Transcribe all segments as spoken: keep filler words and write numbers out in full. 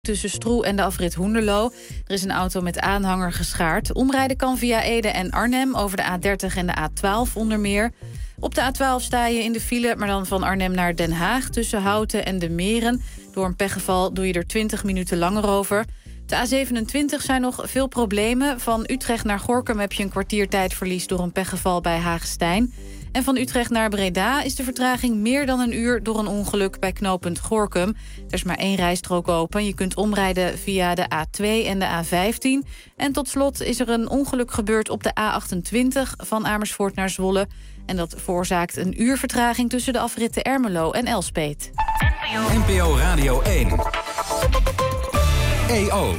tussen Stroe en de afrit Hoenderloo. Er is een auto met aanhanger geschaard. Omrijden kan via Ede en Arnhem over de A dertig en de A twaalf onder meer. Op de A twaalf sta je in de file, maar dan van Arnhem naar Den Haag... tussen Houten en de Meren. Door een pechgeval doe je er twintig minuten langer over. De A zevenentwintig zijn nog veel problemen. Van Utrecht naar Gorinchem heb je een kwartier tijdverlies... door een pechgeval bij Haagstein. En van Utrecht naar Breda is de vertraging meer dan een uur... door een ongeluk bij knooppunt Gorinchem. Er is maar één rijstrook open. Je kunt omrijden via de A twee en de A vijftien. En tot slot is er een ongeluk gebeurd op de A achtentwintig... van Amersfoort naar Zwolle. En dat veroorzaakt een uur vertraging tussen de afritten Ermelo en Elspeet. N P O Radio één. E O.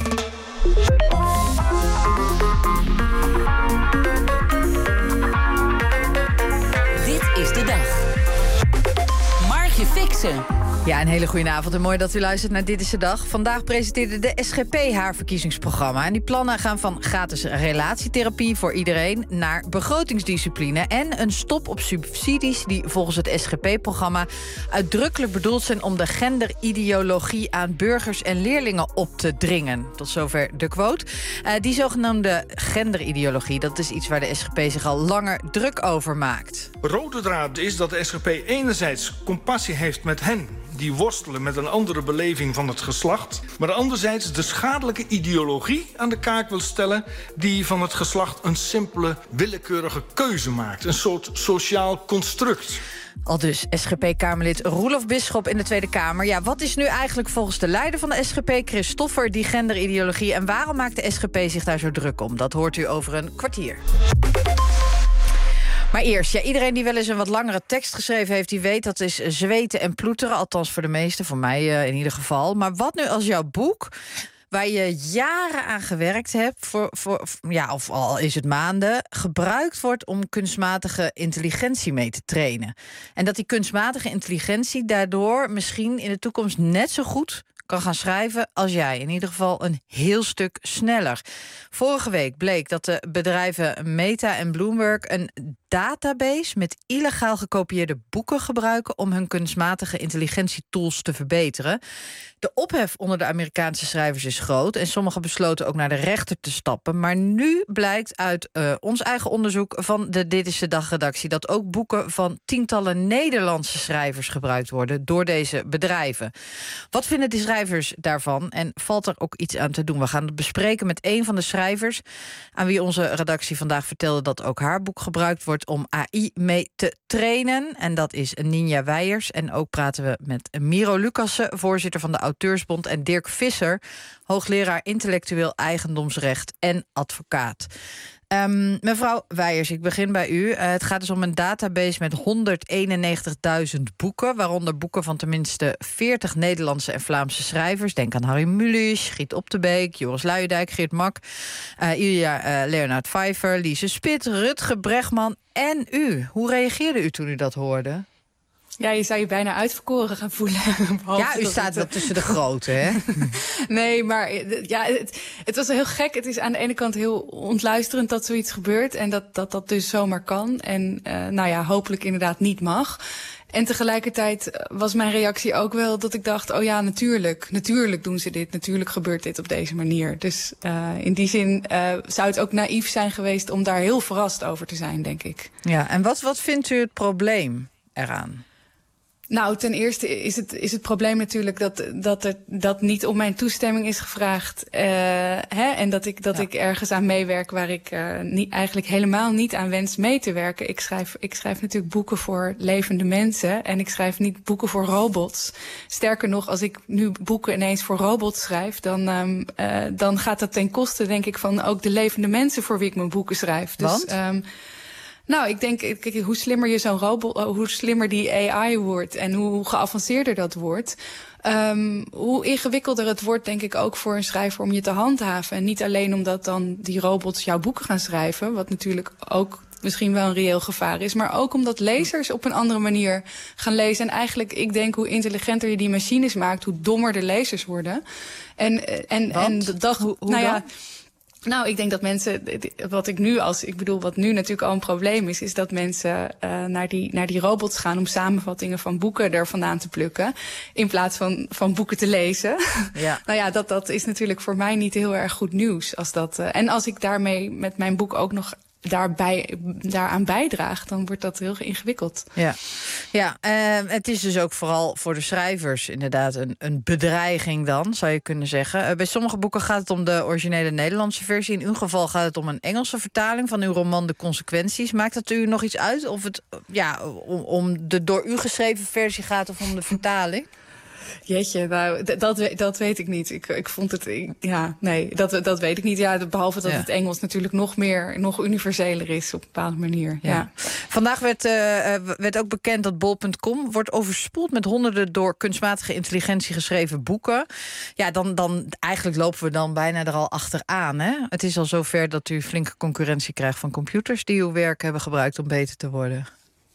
Dit is de dag. Margje Fixen. Ja, een hele goede avond en mooi dat u luistert naar Dit is de Dag. Vandaag presenteerde de S G P haar verkiezingsprogramma. En die plannen gaan van gratis relatietherapie voor iedereen... naar begrotingsdiscipline en een stop op subsidies... die volgens het S G P-programma uitdrukkelijk bedoeld zijn... om de genderideologie aan burgers en leerlingen op te dringen. Tot zover de quote. Uh, die zogenaamde genderideologie, dat is iets waar de S G P zich al langer druk over maakt. Rode draad is dat de S G P enerzijds compassie heeft met hen... die worstelen met een andere beleving van het geslacht... maar anderzijds de schadelijke ideologie aan de kaak wil stellen... die van het geslacht een simpele, willekeurige keuze maakt. Een soort sociaal construct. Aldus S G P-Kamerlid Roelof Bisschop in de Tweede Kamer. Ja, wat is nu eigenlijk volgens de leider van de S G P, Chris Stoffer, die genderideologie... en waarom maakt de S G P zich daar zo druk om? Dat hoort u over een kwartier. Maar eerst, ja, iedereen die wel eens een wat langere tekst geschreven heeft... die weet dat is zweten en ploeteren, althans voor de meesten, voor mij uh, in ieder geval. Maar wat nu als jouw boek, waar je jaren aan gewerkt hebt... Voor, voor, ja, of al is het maanden, gebruikt wordt om kunstmatige intelligentie mee te trainen. En dat die kunstmatige intelligentie daardoor misschien in de toekomst net zo goed... kan gaan schrijven als jij. In ieder geval een heel stuk sneller. Vorige week bleek dat de bedrijven Meta en Bloomberg... een database met illegaal gekopieerde boeken gebruiken... om hun kunstmatige intelligentietools te verbeteren. De ophef onder de Amerikaanse schrijvers is groot... en sommigen besloten ook naar de rechter te stappen. Maar nu blijkt uit uh, ons eigen onderzoek van de Dit is de Dag-redactie... dat ook boeken van tientallen Nederlandse schrijvers gebruikt worden... door deze bedrijven. Wat vinden die schrijvers daarvan en valt er ook iets aan te doen? We gaan het bespreken met een van de schrijvers... aan wie onze redactie vandaag vertelde dat ook haar boek gebruikt wordt... om A I mee te trainen. En dat is Ninja Weijers. En ook praten we met Miro Lucassen, voorzitter van de Auteursbond... en Dirk Visser, hoogleraar intellectueel eigendomsrecht en advocaat. Um, mevrouw Weijers, ik begin bij u. Uh, het gaat dus om een database met honderdeenennegentigduizend boeken... waaronder boeken van tenminste veertig Nederlandse en Vlaamse schrijvers. Denk aan Harry Mulisch, Giet Optebeek, Joris Luijendijk, Geert Mak... Uh, Ilja uh, Leonard Pfeiffer, Lise Spit, Rutger Bregman en u. Hoe reageerde u toen u dat hoorde? Ja, je zou je bijna uitverkoren gaan voelen. Ja, u staat wel tussen de grote, hè? Nee, maar ja, het, het was heel gek. Het is aan de ene kant heel ontluisterend dat zoiets gebeurt... en dat dat, dat dus zomaar kan. En uh, nou ja, hopelijk inderdaad niet mag. En tegelijkertijd was mijn reactie ook wel dat ik dacht... oh ja, natuurlijk, natuurlijk doen ze dit. Natuurlijk gebeurt dit op deze manier. Dus uh, in die zin uh, zou het ook naïef zijn geweest... om daar heel verrast over te zijn, denk ik. Ja, en wat, wat vindt u het probleem eraan? Nou, ten eerste is het, is het probleem natuurlijk dat, dat er dat niet om mijn toestemming is gevraagd. Uh, hè, en dat ik, dat ja. ik ergens aan meewerk waar ik uh, niet, eigenlijk helemaal niet aan wens mee te werken. Ik schrijf, ik schrijf natuurlijk boeken voor levende mensen en ik schrijf niet boeken voor robots. Sterker nog, als ik nu boeken ineens voor robots schrijf, dan, um, uh, dan gaat dat ten koste, denk ik, van ook de levende mensen voor wie ik mijn boeken schrijf. Dus, Want? Um, Nou, ik denk, kijk, hoe slimmer je zo'n robot, hoe slimmer die A I wordt en hoe geavanceerder dat wordt, um, hoe ingewikkelder het wordt, denk ik, ook voor een schrijver om je te handhaven. En niet alleen omdat dan die robots jouw boeken gaan schrijven, wat natuurlijk ook misschien wel een reëel gevaar is, maar ook omdat lezers op een andere manier gaan lezen. En eigenlijk, ik denk, hoe intelligenter je die machines maakt, hoe dommer de lezers worden. En, en, en de dag, hoe, hoe nou dan? ja. Nou, ik denk dat mensen, wat ik nu als, ik bedoel, wat nu natuurlijk al een probleem is, is dat mensen uh, naar die naar die robots gaan om samenvattingen van boeken er vandaan te plukken, in plaats van van boeken te lezen. Ja. Nou ja, dat dat is natuurlijk voor mij niet heel erg goed nieuws. Als dat, uh, en als ik daarmee met mijn boek ook nog daarbij, daaraan bijdraagt, dan wordt dat heel ingewikkeld. Ja, ja uh, het is dus ook vooral voor de schrijvers inderdaad een, een bedreiging dan, zou je kunnen zeggen. Uh, bij sommige boeken gaat het om de originele Nederlandse versie. In uw geval gaat het om een Engelse vertaling van uw roman De Consequenties. Maakt het u nog iets uit of het ja, om, om de door u geschreven versie gaat of om de vertaling? Jeetje, nou, d- dat, dat weet ik niet. Ik, ik vond het, ik, ja, nee, dat, dat weet ik niet. Ja, behalve dat ja. het Engels natuurlijk nog meer, nog universeler is op een bepaalde manier. Ja. Ja. Vandaag werd, uh, werd ook bekend dat bol punt com wordt overspoeld met honderden door kunstmatige intelligentie geschreven boeken. Ja, dan, dan eigenlijk lopen we dan bijna er al achteraan. Hè? Het is al zover dat u flinke concurrentie krijgt van computers die uw werk hebben gebruikt om beter te worden.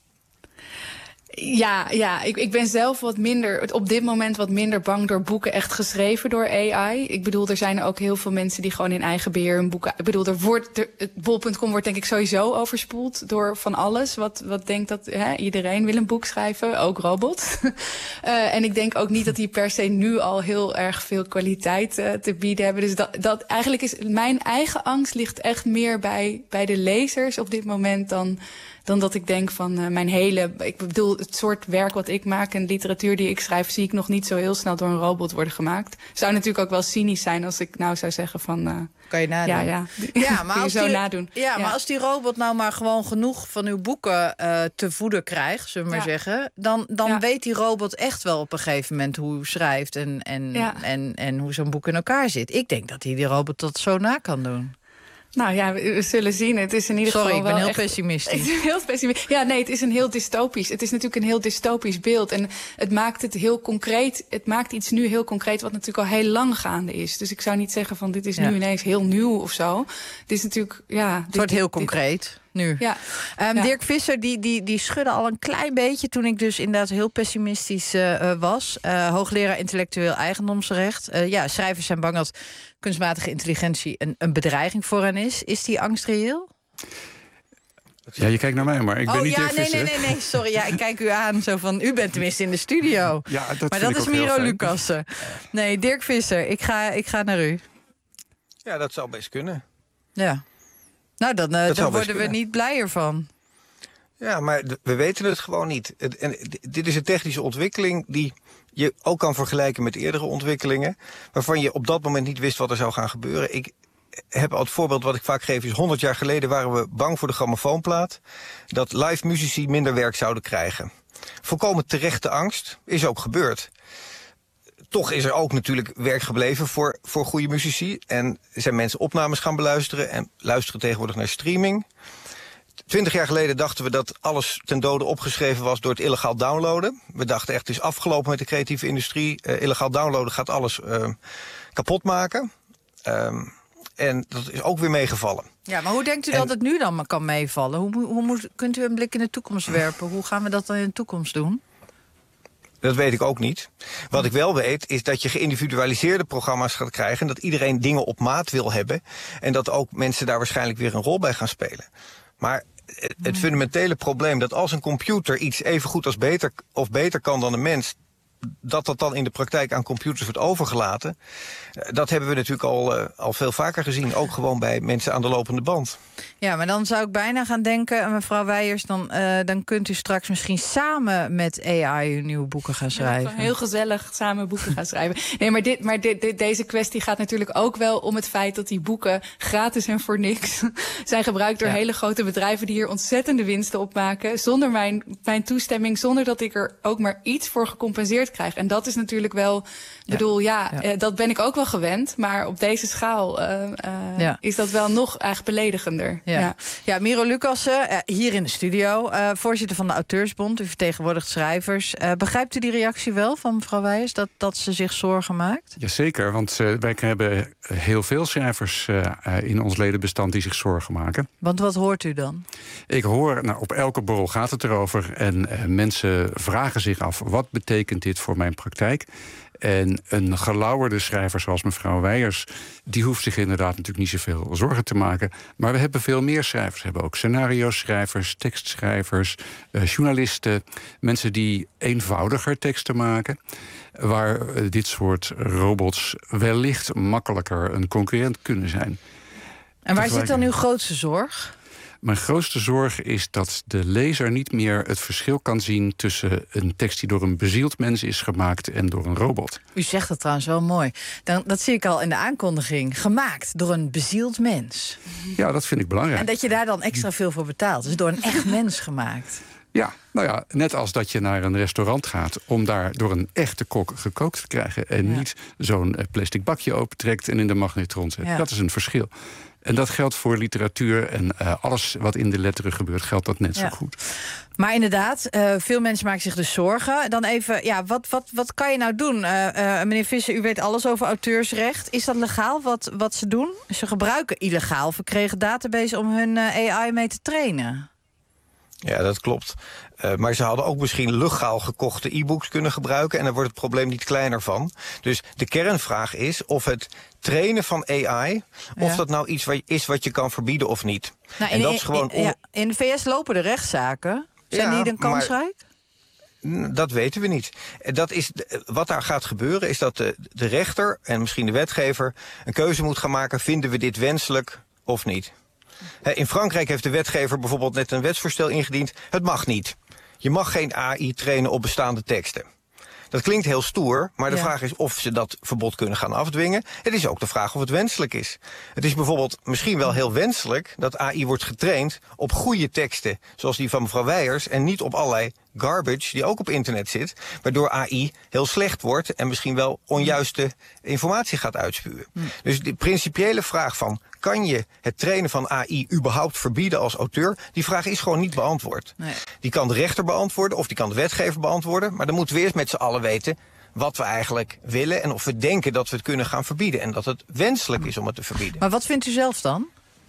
Ja, ja ik, ik ben zelf wat minder, op dit moment wat minder bang door boeken echt geschreven door A I. Ik bedoel, er zijn ook heel veel mensen die gewoon in eigen beheer hun boeken... Ik bedoel, er wordt, er, bol punt com wordt denk ik sowieso overspoeld door van alles. Wat, wat denkt dat hè, iedereen wil een boek schrijven, ook robots. uh, en ik denk ook niet dat die per se nu al heel erg veel kwaliteit uh, te bieden hebben. Dus dat, dat eigenlijk is mijn eigen angst ligt echt meer bij, bij de lezers op dit moment dan... dan dat ik denk van uh, mijn hele... Ik bedoel, het soort werk wat ik maak en literatuur die ik schrijf... zie ik nog niet zo heel snel door een robot worden gemaakt. Zou natuurlijk ook wel cynisch zijn als ik nou zou zeggen van... Uh, kan je nadoen. Ja, ja. ja maar, als zo die, nadoen. Ja, ja, maar als die robot nou maar gewoon genoeg van uw boeken uh, te voeden krijgt... zullen we maar ja. zeggen... dan, dan ja. weet die robot echt wel op een gegeven moment hoe u schrijft... en, en, ja. en, en hoe zo'n boek in elkaar zit. Ik denk dat hij die robot dat zo na kan doen. Nou ja, we zullen zien. Het is in ieder Sorry, geval wel ik ben heel echt, pessimistisch. Het is heel pessimistisch. Ja, nee, het is een heel dystopisch. Het is natuurlijk een heel dystopisch beeld. En het maakt het heel concreet. Het maakt iets nu heel concreet wat natuurlijk al heel lang gaande is. Dus ik zou niet zeggen van dit is ja. nu ineens heel nieuw of zo. Het is natuurlijk, ja... Het wordt heel concreet. Dit, nu. Ja. Um, ja. Dirk Visser die, die, die schudde al een klein beetje... toen ik dus inderdaad heel pessimistisch uh, was. Uh, hoogleraar intellectueel eigendomsrecht. Uh, ja, schrijvers zijn bang dat kunstmatige intelligentie... een, een bedreiging voor hen is. Is die angst reëel? Ja, je kijkt naar mij, maar ik ben oh, niet ja, Dirk Visser. nee, nee, nee, nee, sorry. Ja, ik kijk u aan zo van... u bent tenminste in de studio. Ja, dat maar vind dat ik is ook Miro Lucassen. Nee, Dirk Visser, ik ga, ik ga naar u. Ja, dat zou best kunnen. Ja. Nou, dan, uh, dan worden we niet blijer van. Ja, maar d- we weten het gewoon niet. Het, en, d- dit is een technische ontwikkeling die je ook kan vergelijken met eerdere ontwikkelingen... waarvan je op dat moment niet wist wat er zou gaan gebeuren. Ik heb al het voorbeeld wat ik vaak geef is... honderd jaar geleden waren we bang voor de grammofoonplaat... dat live muzici minder werk zouden krijgen. Volkomen terechte angst, is ook gebeurd. Toch is er ook natuurlijk werk gebleven voor, voor goede muzici. En zijn mensen opnames gaan beluisteren... en luisteren tegenwoordig naar streaming. Twintig jaar geleden dachten we dat alles ten dode opgeschreven was... door het illegaal downloaden. We dachten echt, het is afgelopen met de creatieve industrie. Uh, illegaal downloaden gaat alles uh, kapot maken. Um, en dat is ook weer meegevallen. Ja, maar hoe denkt u en, dat het nu dan kan meevallen? Hoe, hoe moet, kunt u een blik in de toekomst werpen? Hoe gaan we dat dan in de toekomst doen? Dat weet ik ook niet. Wat ik wel weet is dat je geïndividualiseerde programma's gaat krijgen... en dat iedereen dingen op maat wil hebben... en dat ook mensen daar waarschijnlijk weer een rol bij gaan spelen. Maar het hmm. fundamentele probleem dat als een computer iets even goed als beter of beter kan dan een mens... dat dat dan in de praktijk aan computers wordt overgelaten... dat hebben we natuurlijk al, uh, al veel vaker gezien. Ook gewoon bij mensen aan de lopende band. Ja, maar dan zou ik bijna gaan denken, mevrouw Weijers... dan, uh, dan kunt u straks misschien samen met A I uw nieuwe boeken gaan schrijven. Ja, heel gezellig samen boeken gaan schrijven. Nee, maar, dit, maar dit, dit, deze kwestie gaat natuurlijk ook wel om het feit... dat die boeken gratis en voor niks zijn gebruikt door ja. hele grote bedrijven... die hier ontzettende winsten opmaken. Zonder mijn, mijn toestemming, zonder dat ik er ook maar iets voor gecompenseerd krijg. En dat is natuurlijk wel... Ik bedoel, ja, ja. Uh, dat ben ik ook wel gewend. Maar op deze schaal uh, uh, ja. is dat wel nog eigenlijk beledigender. Ja, ja. ja Miro Lucassen, uh, hier in de studio. Uh, voorzitter van de Auteursbond. U vertegenwoordigt schrijvers. Uh, begrijpt u die reactie wel van mevrouw Weijers? Dat, dat ze zich zorgen maakt? Jazeker, want uh, wij hebben heel veel schrijvers uh, in ons ledenbestand die zich zorgen maken. Want wat hoort u dan? Ik hoor, nou, op elke borrel gaat het erover. En uh, mensen vragen zich af, wat betekent dit voor mijn praktijk? En een gelauwerde schrijver zoals mevrouw Weijers, die hoeft zich inderdaad natuurlijk niet zoveel zorgen te maken. Maar we hebben veel meer schrijvers. We hebben ook scenario-schrijvers, tekstschrijvers, uh, journalisten, mensen die eenvoudiger teksten maken, waar uh, dit soort robots wellicht makkelijker een concurrent kunnen zijn. En waar zit dan uw grootste zorg? Mijn grootste zorg is dat de lezer niet meer het verschil kan zien tussen een tekst die door een bezield mens is gemaakt en door een robot. U zegt dat trouwens wel mooi. Dan, dat zie ik al in de aankondiging. Gemaakt door een bezield mens. Ja, dat vind ik belangrijk. En dat je daar dan extra veel voor betaalt. Dus door een echt mens gemaakt. Ja, nou ja, net als dat je naar een restaurant gaat om daar door een echte kok gekookt te krijgen en Ja. niet zo'n plastic bakje opentrekt en in de magnetron zet. Ja. Dat is een verschil. En dat geldt voor literatuur en uh, alles wat in de letteren gebeurt, geldt dat net Ja. zo goed. Maar inderdaad, uh, veel mensen maken zich dus zorgen. Dan even, ja, wat, wat, wat kan je nou doen? Uh, uh, meneer Visser, u weet alles over auteursrecht. Is dat legaal wat, wat ze doen? Ze gebruiken illegaal verkregen database om hun uh, A I mee te trainen. Ja, dat klopt. Uh, maar ze hadden ook misschien legaal gekochte e-books kunnen gebruiken en daar wordt het probleem niet kleiner van. Dus de kernvraag is of het trainen van A I, of Ja. dat nou iets wat, is wat je kan verbieden of niet. Nou, en in, dat is gewoon in, ja, in de V S lopen de rechtszaken. Zijn Ja, die dan kansrijk? N- Dat weten we niet. Dat is, wat daar gaat gebeuren is dat de, de rechter en misschien de wetgever een keuze moet gaan maken. Vinden we dit wenselijk of niet? He, in Frankrijk heeft de wetgever bijvoorbeeld net een wetsvoorstel ingediend. Het mag niet. Je mag geen A I trainen op bestaande teksten. Dat klinkt heel stoer, maar de Ja. vraag is of ze dat verbod kunnen gaan afdwingen. Het is ook de vraag of het wenselijk is. Het is bijvoorbeeld misschien wel heel wenselijk dat A I wordt getraind op goede teksten, zoals die van mevrouw Weijers, en niet op allerlei garbage die ook op internet zit, waardoor A I heel slecht wordt en misschien wel onjuiste informatie gaat uitspuwen. Dus de principiële vraag van, kan je het trainen van A I überhaupt verbieden als auteur? Die vraag is gewoon niet beantwoord. Nee. Die kan de rechter beantwoorden of die kan de wetgever beantwoorden, maar dan moeten we eerst met z'n allen weten wat we eigenlijk willen en of we denken dat we het kunnen gaan verbieden en dat het wenselijk is om het te verbieden. Maar wat vindt u zelf dan?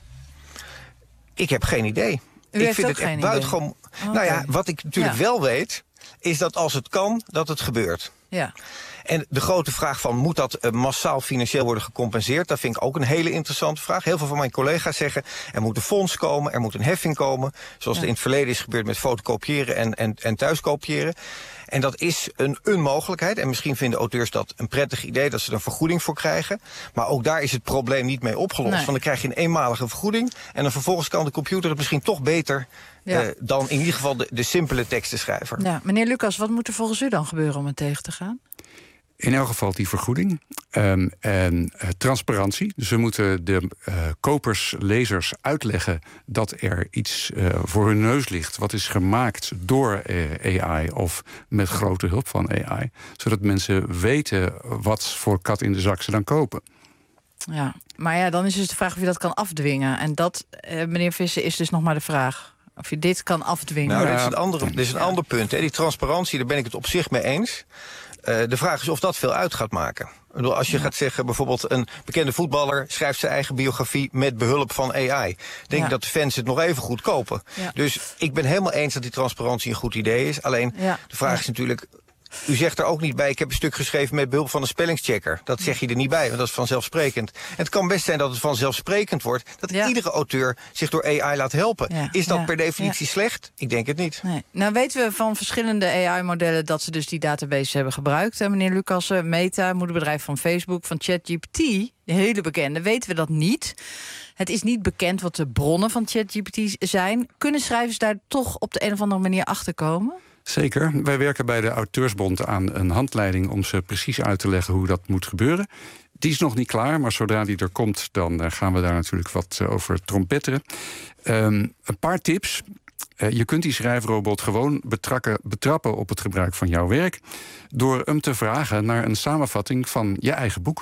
Ik heb geen idee. U ik heeft vind ook het echt geen idee? buitengewoon. Oh, Nou ja, oké. wat ik natuurlijk Ja. wel weet, is dat als het kan, dat het gebeurt. Ja. En de grote vraag van, moet dat uh, massaal financieel worden gecompenseerd? Dat vind ik ook een hele interessante vraag. Heel veel van mijn collega's zeggen, er moet een fonds komen, er moet een heffing komen. Zoals Ja. het in het verleden is gebeurd met fotocopiëren en, en, en thuiskopiëren. En dat is een onmogelijkheid. En misschien vinden auteurs dat een prettig idee, dat ze er een vergoeding voor krijgen. Maar ook daar is het probleem niet mee opgelost. Nee. Want dan krijg je een eenmalige vergoeding. En dan vervolgens kan de computer het misschien toch beter Ja. uh, dan in ieder geval de, de simpele tekstenschrijver. Ja. Meneer Lucas, wat moet er volgens u dan gebeuren om het tegen te gaan? In elk geval die vergoeding um, en uh, transparantie. Dus we moeten de uh, kopers, lezers uitleggen dat er iets uh, voor hun neus ligt wat is gemaakt door uh, A I of met grote hulp van A I. Zodat mensen weten wat voor kat in de zak ze dan kopen. Ja, maar ja, dan is dus de vraag of je dat kan afdwingen. En dat, eh, meneer Visser, is dus nog maar de vraag. Of je dit kan afdwingen. Nou, Ja. dit is een, andere, dit is een ander punt. Hè. Die transparantie, daar ben ik het op zich mee eens. Uh, de vraag is of dat veel uit gaat maken. Ik bedoel, als je ja. gaat zeggen, bijvoorbeeld een bekende voetballer schrijft zijn eigen biografie met behulp van A I. Denk Ja. ik dat de fans het nog even goed kopen. Ja. Dus ik ben helemaal eens dat die transparantie een goed idee is. Alleen Ja. de vraag Ja. is natuurlijk, u zegt er ook niet bij, ik heb een stuk geschreven met behulp van een spellingschecker. Dat zeg je er niet bij, want dat is vanzelfsprekend. En het kan best zijn dat het vanzelfsprekend wordt dat Ja. iedere auteur zich door A I laat helpen. Ja. Is dat Ja. per definitie Ja. slecht? Ik denk het niet. Nee. Nou weten we van verschillende A I-modellen dat ze dus die database hebben gebruikt. Hè, meneer Lucassen, Meta, moederbedrijf van Facebook, van ChatGPT, de hele bekende, weten we dat niet. Het is niet bekend wat de bronnen van ChatGPT zijn. Kunnen schrijvers daar toch op de een of andere manier achter komen? Zeker. Wij werken bij de Auteursbond aan een handleiding om ze precies uit te leggen hoe dat moet gebeuren. Die is nog niet klaar, maar zodra die er komt, dan uh, gaan we daar natuurlijk wat uh, over trompetteren. Um, een paar tips. Uh, je kunt die schrijfrobot gewoon betrakken, betrappen op het gebruik van jouw werk door hem te vragen naar een samenvatting van je eigen boek.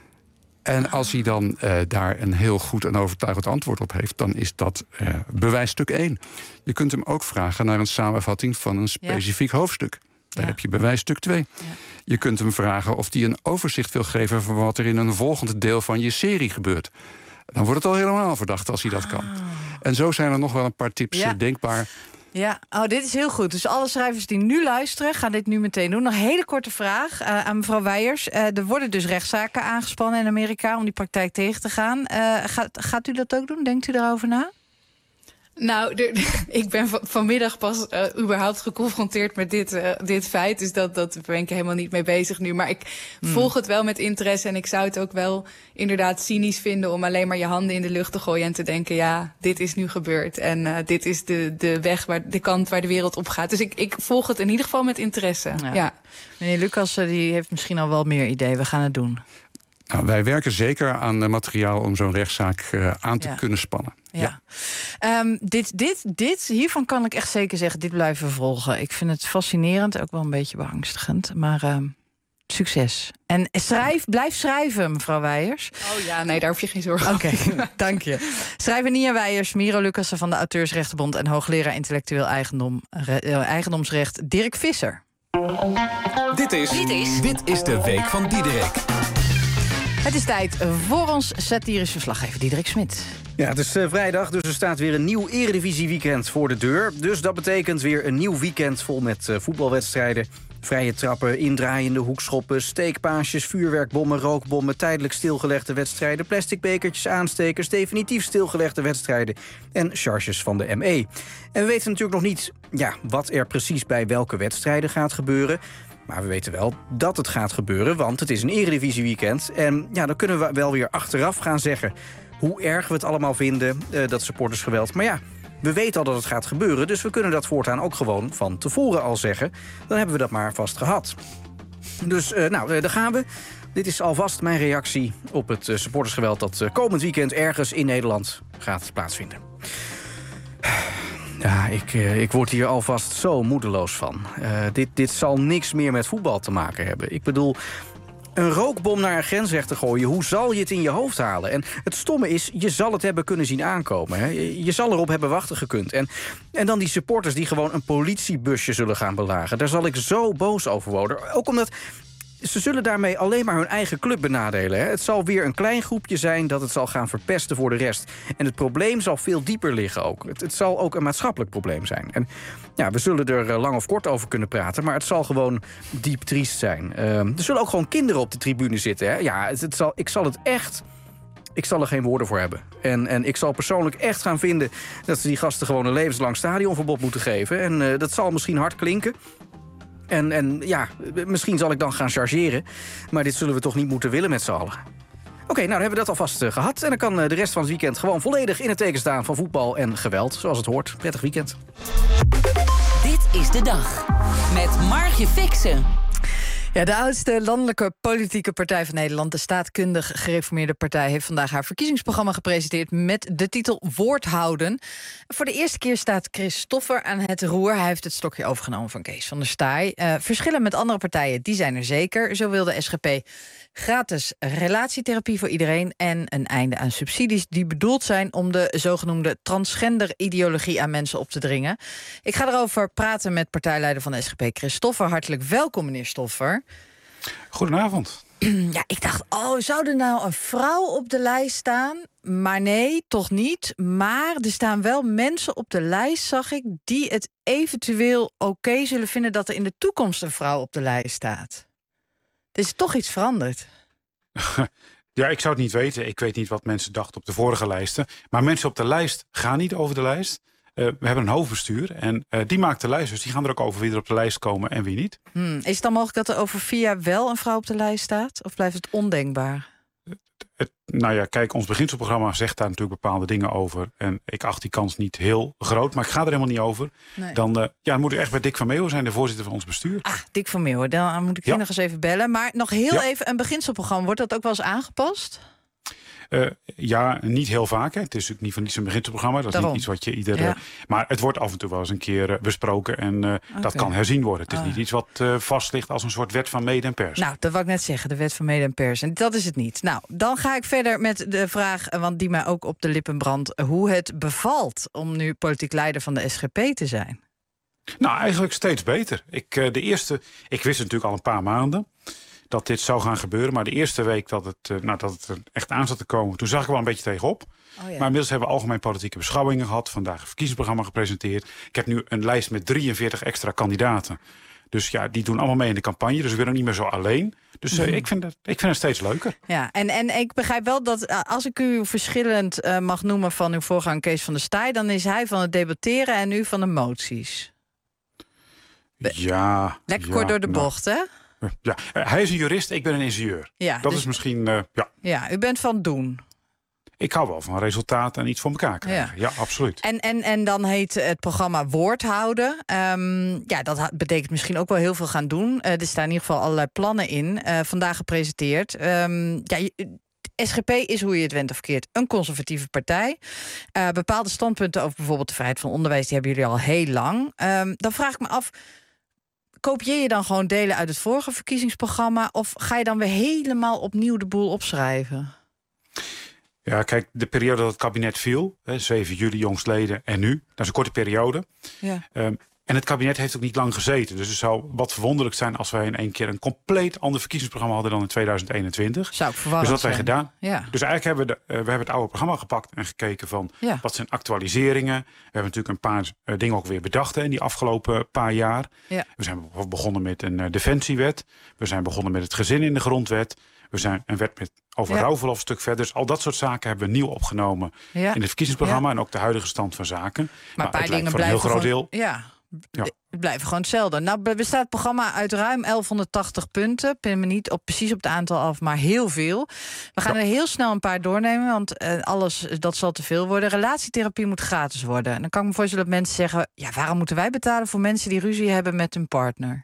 En als hij dan uh, daar een heel goed en overtuigend antwoord op heeft, dan is dat uh, bewijsstuk één. Je kunt hem ook vragen naar een samenvatting van een specifiek ja. hoofdstuk. Daar ja. heb je bewijsstuk twee. Ja. Je kunt hem vragen of hij een overzicht wil geven van wat er in een volgend deel van je serie gebeurt. Dan wordt het al helemaal verdacht als hij dat kan. Ah. En zo zijn er nog wel een paar tips ja. denkbaar. Ja, oh, dit is heel goed. Dus alle schrijvers die nu luisteren, gaan dit nu meteen doen. Nog een hele korte vraag uh, aan mevrouw Wijers. Uh, er worden dus rechtszaken aangespannen in Amerika om die praktijk tegen te gaan. Uh, gaat, gaat u dat ook doen? Denkt u daarover na? Nou, de, de, ik ben v- vanmiddag pas uh, überhaupt geconfronteerd met dit, uh, dit feit. Dus dat, dat ben ik helemaal niet mee bezig nu. Maar ik hmm. volg het wel met interesse. En ik zou het ook wel inderdaad cynisch vinden om alleen maar je handen in de lucht te gooien en te denken, ja, dit is nu gebeurd. En uh, dit is de, de weg, waar, de kant waar de wereld op gaat. Dus ik, ik volg het in ieder geval met interesse. Ja. Ja. Meneer Lucas, die heeft misschien al wel meer idee. We gaan het doen. Nou, wij werken zeker aan uh, materiaal om zo'n rechtszaak uh, aan te ja. kunnen spannen. Ja. ja. Um, dit, dit, dit, hiervan kan ik echt zeker zeggen, dit blijven we volgen. Ik vind het fascinerend, ook wel een beetje beangstigend. Maar um, succes. En schrijf, blijf schrijven, mevrouw Wijers. Oh ja, nee, daar hoef je geen zorgen Oké, okay, dank je. Schrijver Nia Wijers, Miro Lucassen van de Auteursrechtenbond en hoogleraar intellectueel eigendom, re, uh, eigendomsrecht Dirk Visser. Dit is, dit is, dit is de Week van Diederik. Het is tijd voor ons satirisch verslaggever Diederik Smit. Ja, het is uh, vrijdag, dus er staat weer een nieuw Eredivisie-weekend voor de deur. Dus dat betekent weer een nieuw weekend vol met uh, voetbalwedstrijden. Vrije trappen, indraaiende hoekschoppen, steekpaasjes, vuurwerkbommen, rookbommen, tijdelijk stilgelegde wedstrijden, plastic bekertjes, aanstekers, definitief stilgelegde wedstrijden en charges van de M E. En we weten natuurlijk nog niet ja, wat er precies bij welke wedstrijden gaat gebeuren. Maar we weten wel dat het gaat gebeuren, want het is een Eredivisie-weekend. En ja, dan kunnen we wel weer achteraf gaan zeggen hoe erg we het allemaal vinden, uh, dat supportersgeweld. Maar ja, we weten al dat het gaat gebeuren, dus we kunnen dat voortaan ook gewoon van tevoren al zeggen. Dan hebben we dat maar vast gehad. Dus uh, nou, uh, daar gaan we. Dit is alvast mijn reactie op het uh, supportersgeweld dat uh, komend weekend ergens in Nederland gaat plaatsvinden. Ja, ik, uh, ik word hier alvast zo moedeloos van. Uh, dit, dit zal niks meer met voetbal te maken hebben. Ik bedoel, een rookbom naar een grensrechter gooien, hoe zal je het in je hoofd halen? En het stomme is, je zal het hebben kunnen zien aankomen. Hè? Je, je zal erop hebben wachten gekund. En, en dan die supporters die gewoon een politiebusje zullen gaan belagen. Daar zal ik zo boos over worden. Ook omdat ze zullen daarmee alleen maar hun eigen club benadelen. Hè? Het zal weer een klein groepje zijn dat het zal gaan verpesten voor de rest. En het probleem zal veel dieper liggen ook. Het, het zal ook een maatschappelijk probleem zijn. En ja, we zullen er lang of kort over kunnen praten, maar het zal gewoon diep triest zijn. Uh, er zullen ook gewoon kinderen op de tribune zitten. Hè? Ja, het, het zal, ik zal het echt... Ik zal er geen woorden voor hebben. En, en ik zal persoonlijk echt gaan vinden dat ze die gasten gewoon een levenslang stadionverbod moeten geven. En uh, dat zal misschien hard klinken. En, en ja, misschien zal ik dan gaan chargeren. Maar dit zullen we toch niet moeten willen met z'n allen. Oké, okay, nou dan hebben we dat alvast uh, gehad. En dan kan uh, de rest van het weekend gewoon volledig in het teken staan van voetbal en geweld. Zoals het hoort. Prettig weekend. Dit is de dag. Met Margje Fixen. Ja, de oudste landelijke politieke partij van Nederland, de Staatkundig Gereformeerde Partij, heeft vandaag haar verkiezingsprogramma gepresenteerd met de titel Woordhouden. Voor de eerste keer staat Chris Stoffer aan het roer. Hij heeft het stokje overgenomen van Kees van der Staaij. Uh, verschillen met andere partijen, die zijn er zeker. Zo wil de S G P gratis relatietherapie voor iedereen en een einde aan subsidies die bedoeld zijn om de zogenoemde transgender-ideologie aan mensen op te dringen. Ik ga erover praten met partijleider van de S G P, Chris Stoffer. Hartelijk welkom, meneer Stoffer. Goedenavond. Ja, ik dacht, oh, zou er nou een vrouw op de lijst staan? Maar nee, toch niet. Maar er staan wel mensen op de lijst, zag ik, die het eventueel oké okay zullen vinden dat er in de toekomst een vrouw op de lijst staat. Er is toch iets veranderd. Ja, ik zou het niet weten. Ik weet niet wat mensen dachten op de vorige lijsten. Maar mensen op de lijst gaan niet over de lijst. Uh, we hebben een hoofdbestuur en uh, die maakt de lijst. Dus die gaan er ook over wie er op de lijst komen en wie niet. Hmm. Is het dan mogelijk dat er over vier jaar wel een vrouw op de lijst staat? Of blijft het ondenkbaar? Het, nou ja, kijk, ons beginselprogramma zegt daar natuurlijk bepaalde dingen over. En ik acht die kans niet heel groot, maar ik ga er helemaal niet over. Nee. Dan, uh, ja, dan moet ik echt bij Dick van Meeuwen zijn, de voorzitter van ons bestuur. Ah, Dick van Meeuwen, dan moet ik je ja. nog eens even bellen. Maar nog heel ja. even, een beginselprogramma, wordt dat ook wel eens aangepast? Uh, ja, niet heel vaak. Hè. Het is natuurlijk niet van niets een beginselprogramma. Dat Daarom. is niet iets wat je iedere... Ja. Maar het wordt af en toe wel eens een keer uh, besproken. En uh, okay. dat kan herzien worden. Het is oh. niet iets wat uh, vast ligt als een soort wet van mede en pers. Nou, dat wou ik net zeggen. De wet van mede en pers. En dat is het niet. Nou, dan ga ik verder met de vraag, want die mij ook op de lippen brandt, hoe het bevalt om nu politiek leider van de S G P te zijn. Nou, eigenlijk steeds beter. Ik, uh, de eerste, ik wist het natuurlijk al een paar maanden. dat dit zou gaan gebeuren. Maar de eerste week dat het, uh, nou, dat het er echt aan zat te komen, toen zag ik wel een beetje tegenop. Oh, ja. Maar inmiddels hebben we algemeen politieke beschouwingen gehad. Vandaag een verkiezingsprogramma gepresenteerd. Ik heb nu een lijst met drieënveertig extra kandidaten. Dus ja, die doen allemaal mee in de campagne. Dus we willen niet meer zo alleen. Dus uh, mm. ik, vind het, ik vind het steeds leuker. Ja, en, en ik begrijp wel dat als ik u verschillend uh, mag noemen van uw voorganger Kees van der Staaij, dan is hij van het debatteren en u van de moties. Ja. Lekker ja, kort door de nou, bocht, hè? Ja, hij is een jurist, ik ben een ingenieur. Ja, dat dus, is misschien, uh, ja. Ja, u bent van doen. Ik hou wel van resultaten en iets voor elkaar krijgen. Ja, ja absoluut. En, en, en dan heet het programma Woord houden. Um, ja, dat betekent misschien ook wel heel veel gaan doen. Uh, er staan in ieder geval allerlei plannen in. Uh, vandaag gepresenteerd. Um, ja, S G P is, hoe je het went of keert, een conservatieve partij. Uh, bepaalde standpunten over bijvoorbeeld de vrijheid van onderwijs, die hebben jullie al heel lang. Um, dan vraag ik me af, kopieer je dan gewoon delen uit het vorige verkiezingsprogramma, of ga je dan weer helemaal opnieuw de boel opschrijven? Ja, kijk, de periode dat het kabinet viel, hè, zeven juli jongstleden en nu, dat is een korte periode. Ja. Um, en het kabinet heeft ook niet lang gezeten. Dus het zou wat verwonderlijk zijn als wij in één keer een compleet ander verkiezingsprogramma hadden dan in tweeduizend eenentwintig. Zou ik verwarrend Dus dat wij gedaan. Ja. Dus eigenlijk hebben we, de, uh, we hebben het oude programma gepakt en gekeken van ja. wat zijn actualiseringen. We hebben natuurlijk een paar uh, dingen ook weer bedacht hè, in die afgelopen paar jaar. Ja. We zijn begonnen met een uh, defensiewet. We zijn begonnen met het gezin in de grondwet. We zijn een wet met over ja. rouwverlof een stuk verder. Dus al dat soort zaken hebben we nieuw opgenomen ja. in het verkiezingsprogramma. Ja. En ook de huidige stand van zaken. Maar, maar een paar dingen blijven een heel groot gewoon, deel. Ja. Ja. Het blijven gewoon hetzelfde. Nou bestaat het programma uit ruim elfhonderdtachtig punten. Ik pin me niet op, precies op het aantal af, maar heel veel. We gaan ja. er heel snel een paar doornemen, want uh, alles dat zal te veel worden. Relatietherapie moet gratis worden. En dan kan ik me voorstellen dat mensen zeggen, ja, waarom moeten wij betalen voor mensen die ruzie hebben met hun partner?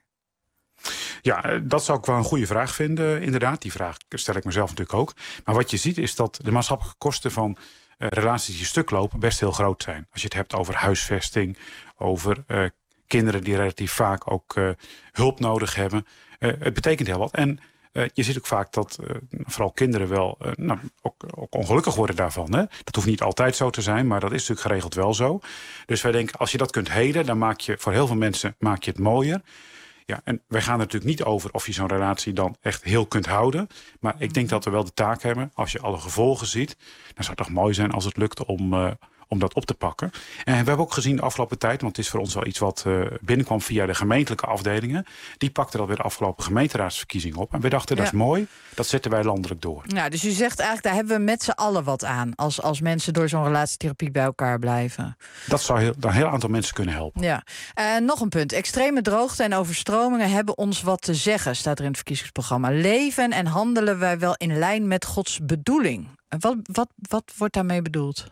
Ja, dat zou ik wel een goede vraag vinden, inderdaad. Die vraag stel ik mezelf natuurlijk ook. Maar wat je ziet is dat de maatschappelijke kosten van uh, relaties die stuk lopen best heel groot zijn. Als je het hebt over huisvesting, over uh, kinderen die relatief vaak ook uh, hulp nodig hebben. Uh, het betekent heel wat. En uh, je ziet ook vaak dat uh, vooral kinderen wel uh, nou, ook, ook ongelukkig worden daarvan. Hè? Dat hoeft niet altijd zo te zijn, maar dat is natuurlijk geregeld wel zo. Dus wij denken, als je dat kunt helen, dan maak je voor heel veel mensen maak je het mooier. Ja, en wij gaan er natuurlijk niet over of je zo'n relatie dan echt heel kunt houden. Maar ik denk dat we wel de taak hebben, als je alle gevolgen ziet, dan zou het toch mooi zijn als het lukt om, uh, om dat op te pakken. En we hebben ook gezien de afgelopen tijd, want het is voor ons wel iets wat uh, binnenkwam via de gemeentelijke afdelingen. Die pakten dat weer de afgelopen gemeenteraadsverkiezing op. En we dachten, ja. dat is mooi, dat zetten wij landelijk door. Ja, dus u zegt eigenlijk, daar hebben we met z'n allen wat aan, als, als mensen door zo'n relatietherapie bij elkaar blijven. Dat zou heel, een heel aantal mensen kunnen helpen. Ja. Uh, nog een punt. Extreme droogte en overstromingen hebben ons wat te zeggen, staat er in het verkiezingsprogramma. Leven en handelen wij wel in lijn met Gods bedoeling? Wat, wat, wat wordt daarmee bedoeld?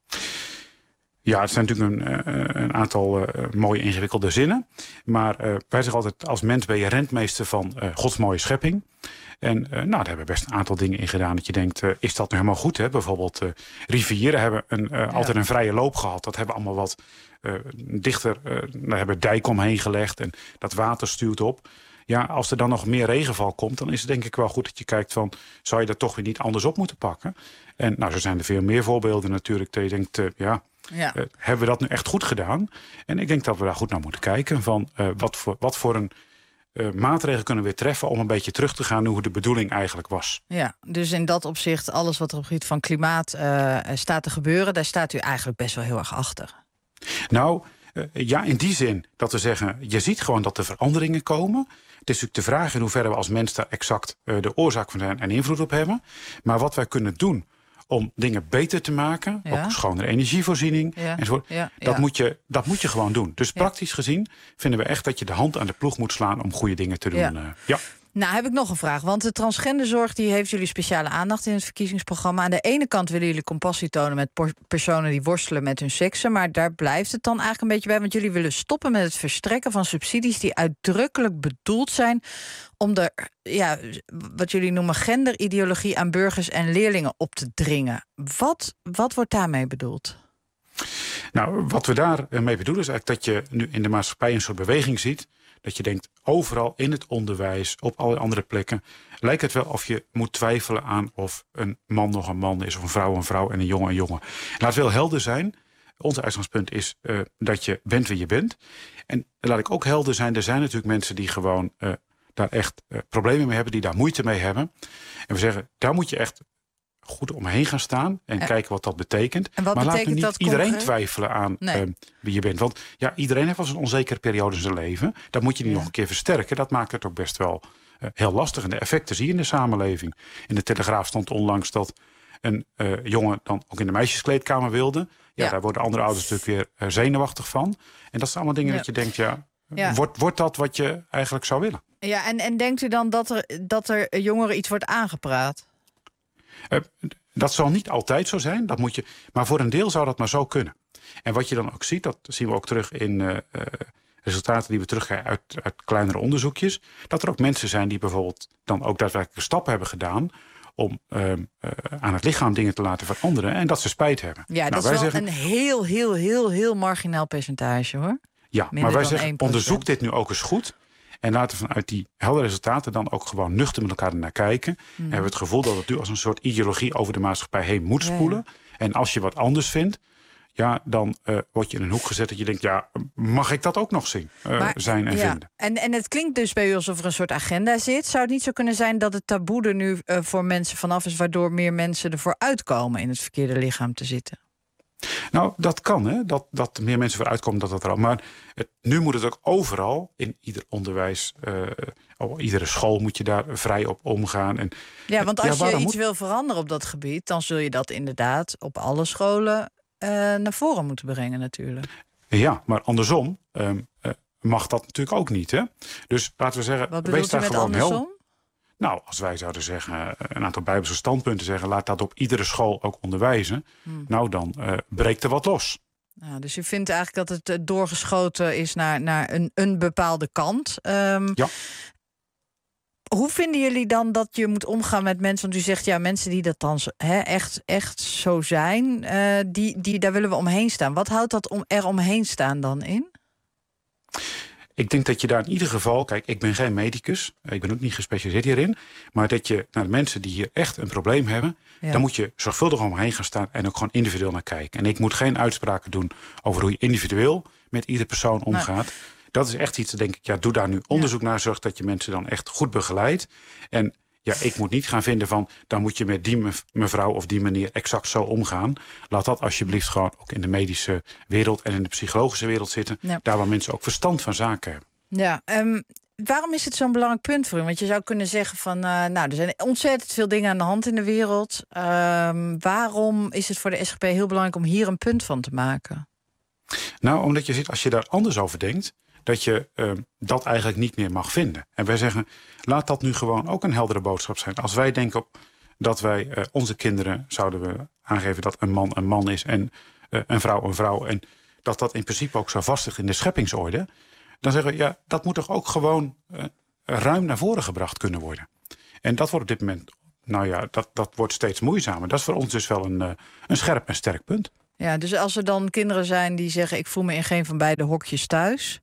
Ja, het zijn natuurlijk een, een aantal uh, mooie ingewikkelde zinnen. Maar uh, wij zeggen altijd, als mens ben je rentmeester van uh, Gods mooie schepping. En uh, nou, daar hebben we best een aantal dingen in gedaan dat je denkt, uh, is dat nu helemaal goed? Hè? Bijvoorbeeld uh, rivieren hebben een, uh, ja. altijd een vrije loop gehad. Dat hebben we allemaal wat uh, dichter, uh, daar hebben we dijk omheen gelegd en dat water stuurt op. Ja, als er dan nog meer regenval komt, dan is het denk ik wel goed dat je kijkt van, zou je dat toch weer niet anders op moeten pakken? En nou, zo zijn er veel meer voorbeelden natuurlijk dat je denkt, uh, ja... Ja. Uh, hebben we dat nu echt goed gedaan? En ik denk dat we daar goed naar moeten kijken. Van uh, wat, voor, wat voor een uh, maatregel kunnen we weer treffen om een beetje terug te gaan naar hoe de bedoeling eigenlijk was. Ja, dus in dat opzicht, alles wat er op het gebied van klimaat uh, staat te gebeuren, daar staat u eigenlijk best wel heel erg achter. Nou, uh, ja, in die zin dat we zeggen, je ziet gewoon dat er veranderingen komen. Het is natuurlijk de vraag in hoeverre we als mens daar exact uh, de oorzaak van zijn en invloed op hebben. Maar wat wij kunnen doen om dingen beter te maken, ja. ook schonere energievoorziening ja. enzovoort. Ja. Dat, ja. Moet je, dat moet je gewoon doen. Dus ja. praktisch gezien vinden we echt dat je de hand aan de ploeg moet slaan om goede dingen te doen. Ja. Uh, ja. Nou, heb ik nog een vraag. Want de transgenderzorg die heeft jullie speciale aandacht in het verkiezingsprogramma. Aan de ene kant willen jullie compassie tonen met personen die worstelen met hun seksen. Maar daar blijft het dan eigenlijk een beetje bij. Want jullie willen stoppen met het verstrekken van subsidies die uitdrukkelijk bedoeld zijn om de, ja, wat jullie noemen genderideologie aan burgers en leerlingen op te dringen. Wat, wat wordt daarmee bedoeld? Nou, wat we daarmee bedoelen is eigenlijk dat je nu in de maatschappij een soort beweging ziet. Dat je denkt, overal in het onderwijs, op alle andere plekken, lijkt het wel of je moet twijfelen aan of een man nog een man is, of een vrouw een vrouw en een jongen een jongen. Laat wel helder zijn. Ons uitgangspunt is uh, dat je bent wie je bent. En laat ik ook helder zijn, er zijn natuurlijk mensen die gewoon uh, daar echt uh, problemen mee hebben, die daar moeite mee hebben. En we zeggen, daar moet je echt goed omheen gaan staan en ja. kijken wat dat betekent. En wat maar betekent laat nu niet iedereen concreet? twijfelen aan nee. uh, wie je bent. Want ja, iedereen heeft wel eens een onzekere periode in zijn leven. Dat moet je niet ja. nog een keer versterken. Dat maakt het ook best wel uh, heel lastig. En de effecten zie je in de samenleving. In de Telegraaf stond onlangs dat een uh, jongen dan ook in de meisjeskleedkamer wilde. Ja, ja. daar worden andere ouders natuurlijk weer uh, zenuwachtig van. En dat zijn allemaal dingen ja. dat je denkt, ja, ja. Wordt, wordt dat wat je eigenlijk zou willen? Ja, en, en denkt u dan dat er, dat er jongeren iets wordt aangepraat? Uh, dat zal niet altijd zo zijn, dat moet je, maar voor een deel zou dat maar zo kunnen. En wat je dan ook ziet, dat zien we ook terug in uh, uh, resultaten die we terugkrijgen uit, uit kleinere onderzoekjes, dat er ook mensen zijn die bijvoorbeeld dan ook daadwerkelijk stappen hebben gedaan om uh, uh, aan het lichaam dingen te laten veranderen en dat ze spijt hebben. Ja, nou, dat wij is wel zeggen, een heel, heel, heel, heel marginaal percentage, hoor. Ja, Minder maar wij dan zeggen, één procent. onderzoek dit nu ook eens goed. En laten we vanuit die heldere resultaten dan ook gewoon nuchter met elkaar naar kijken. Mm. En hebben we het gevoel dat het nu als een soort ideologie over de maatschappij heen moet spoelen. Ja, ja. En als je wat anders vindt, ja, dan uh, word je in een hoek gezet dat je denkt, ja, mag ik dat ook nog zien, uh, maar, zijn en ja. vinden? En, en het klinkt dus bij u alsof er een soort agenda zit. Zou het niet zo kunnen zijn dat het taboe er nu uh, voor mensen vanaf is, waardoor meer mensen ervoor uitkomen in het verkeerde lichaam te zitten? Nou, dat kan, hè. Dat, dat meer mensen voor uitkomen, dat dat er al. Maar het, nu moet het ook overal, in ieder onderwijs, uh, oh, iedere school moet je daar vrij op omgaan. En, ja, want als ja, je iets moet... wil veranderen op dat gebied, dan zul je dat inderdaad op alle scholen uh, naar voren moeten brengen natuurlijk. Ja, maar andersom um, uh, mag dat natuurlijk ook niet, hè. Dus laten we zeggen, wat bedoelt wees u daar met gewoon andersom? Heel... Nou, als wij zouden zeggen, een aantal bijbelse standpunten zeggen, laat dat op iedere school ook onderwijzen. Hmm. Nou, dan uh, breekt er wat los. Nou, dus u vindt eigenlijk dat het doorgeschoten is naar, naar een, een bepaalde kant. Um, ja. Hoe vinden jullie dan dat je moet omgaan met mensen? Want u zegt, ja, mensen die dat dan he, echt, echt zo zijn, uh, die, die, daar willen we omheen staan. Wat houdt dat om er omheen staan dan in? Ik denk dat je daar in ieder geval, kijk, ik ben geen medicus, ik ben ook niet gespecialiseerd hierin, maar dat je naar de mensen die hier echt een probleem hebben, ja. dan moet je zorgvuldig omheen gaan staan en ook gewoon individueel naar kijken. En ik moet geen uitspraken doen over hoe je individueel met iedere persoon omgaat. Nee. Dat is echt iets, denk ik, ja, doe daar nu onderzoek ja. naar, zorg dat je mensen dan echt goed begeleidt. En ja, ik moet niet gaan vinden van, dan moet je met die mevrouw of die meneer exact zo omgaan. Laat dat alsjeblieft gewoon ook in de medische wereld en in de psychologische wereld zitten. Ja. Daar waar mensen ook verstand van zaken hebben. Ja, um, waarom is het zo'n belangrijk punt voor u? Want je zou kunnen zeggen van, uh, nou, er zijn ontzettend veel dingen aan de hand in de wereld. Um, waarom is het voor de S G P heel belangrijk om hier een punt van te maken? Nou, omdat je ziet, als je daar anders over denkt, dat je uh, dat eigenlijk niet meer mag vinden. En wij zeggen, laat dat nu gewoon ook een heldere boodschap zijn. Als wij denken op dat wij uh, onze kinderen zouden we aangeven dat een man een man is en uh, een vrouw een vrouw, en dat dat in principe ook zo vast ligt in de scheppingsorde, dan zeggen we, ja, dat moet toch ook gewoon uh, ruim naar voren gebracht kunnen worden. En dat wordt op dit moment, nou ja, dat, dat wordt steeds moeizamer. Dat is voor ons dus wel een, uh, een scherp en sterk punt. Ja, dus als er dan kinderen zijn die zeggen, ik voel me in geen van beide hokjes thuis,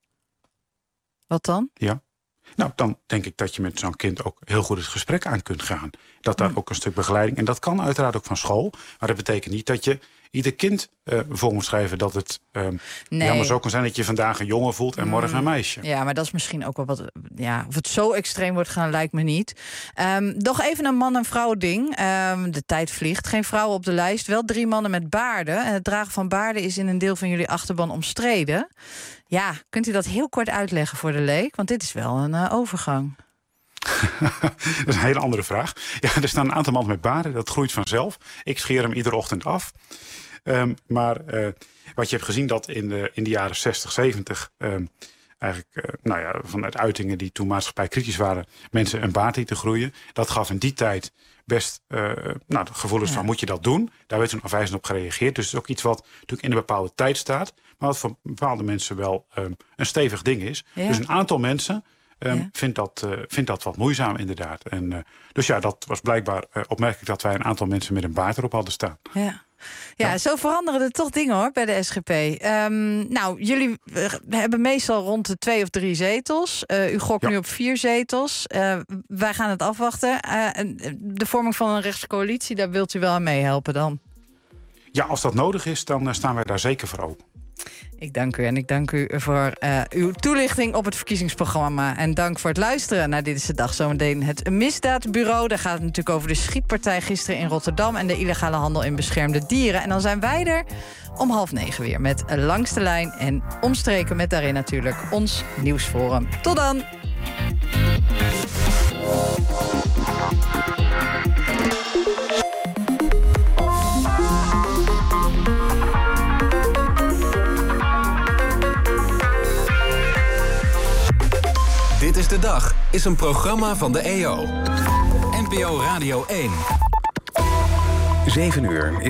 wat dan? Ja, nou, dan denk ik dat je met zo'n kind ook heel goed het gesprek aan kunt gaan. Dat daar mm. ook een stuk begeleiding, en dat kan uiteraard ook van school, maar dat betekent niet dat je ieder kind uh, voor moet schrijven dat het um, nee. ja, maar zo kan zijn dat je vandaag een jongen voelt en morgen een meisje. Ja, maar dat is misschien ook wel wat, ja, of het zo extreem wordt gaan, lijkt me niet. Um, nog even een man- en vrouw ding. Um, de tijd vliegt. Geen vrouwen op de lijst. Wel drie mannen met baarden. En het dragen van baarden is in een deel van jullie achterban omstreden. Ja, kunt u dat heel kort uitleggen voor de leek? Want dit is wel een uh, overgang. Dat is een hele andere vraag. Ja, er staan een aantal mannen met baarden. Dat groeit vanzelf. Ik scheer hem iedere ochtend af. Um, maar uh, wat je hebt gezien, dat in de, in de jaren zestig, zeventig... Um, eigenlijk uh, nou ja, vanuit uitingen die toen maatschappij kritisch waren, mensen een baard lieten groeien. Dat gaf in die tijd best uh, nou, de gevoelens ja. van, moet je dat doen? Daar werd toen afwijzend op gereageerd. Dus het is ook iets wat natuurlijk in een bepaalde tijd staat, maar wat voor bepaalde mensen wel um, een stevig ding is. Ja. Dus een aantal mensen Um, ja. vindt, dat, uh, vindt dat wat moeizaam inderdaad. En, uh, dus ja, dat was blijkbaar uh, opmerkelijk dat wij een aantal mensen met een baard erop hadden staan. Ja. Ja, ja, zo veranderen er toch dingen hoor bij de S G P. Um, nou, jullie uh, hebben meestal rond de twee of drie zetels. Uh, u gokt ja. nu op vier zetels. Uh, wij gaan het afwachten. Uh, de vorming van een rechtscoalitie, daar wilt u wel aan meehelpen dan? Ja, als dat nodig is, dan uh, staan wij daar zeker voor open. Ik dank u en ik dank u voor uh, uw toelichting op het verkiezingsprogramma. En dank voor het luisteren naar Dit is de Dag. Zometeen het Misdaadbureau. Daar gaat het natuurlijk over de schietpartij gisteren in Rotterdam en de illegale handel in beschermde dieren. En dan zijn wij er om half negen weer met Langs de Lijn en Omstreken, met daarin natuurlijk ons nieuwsforum. Tot dan! Dit is de Dag is een programma van de E O. N P O Radio één. zeven uur.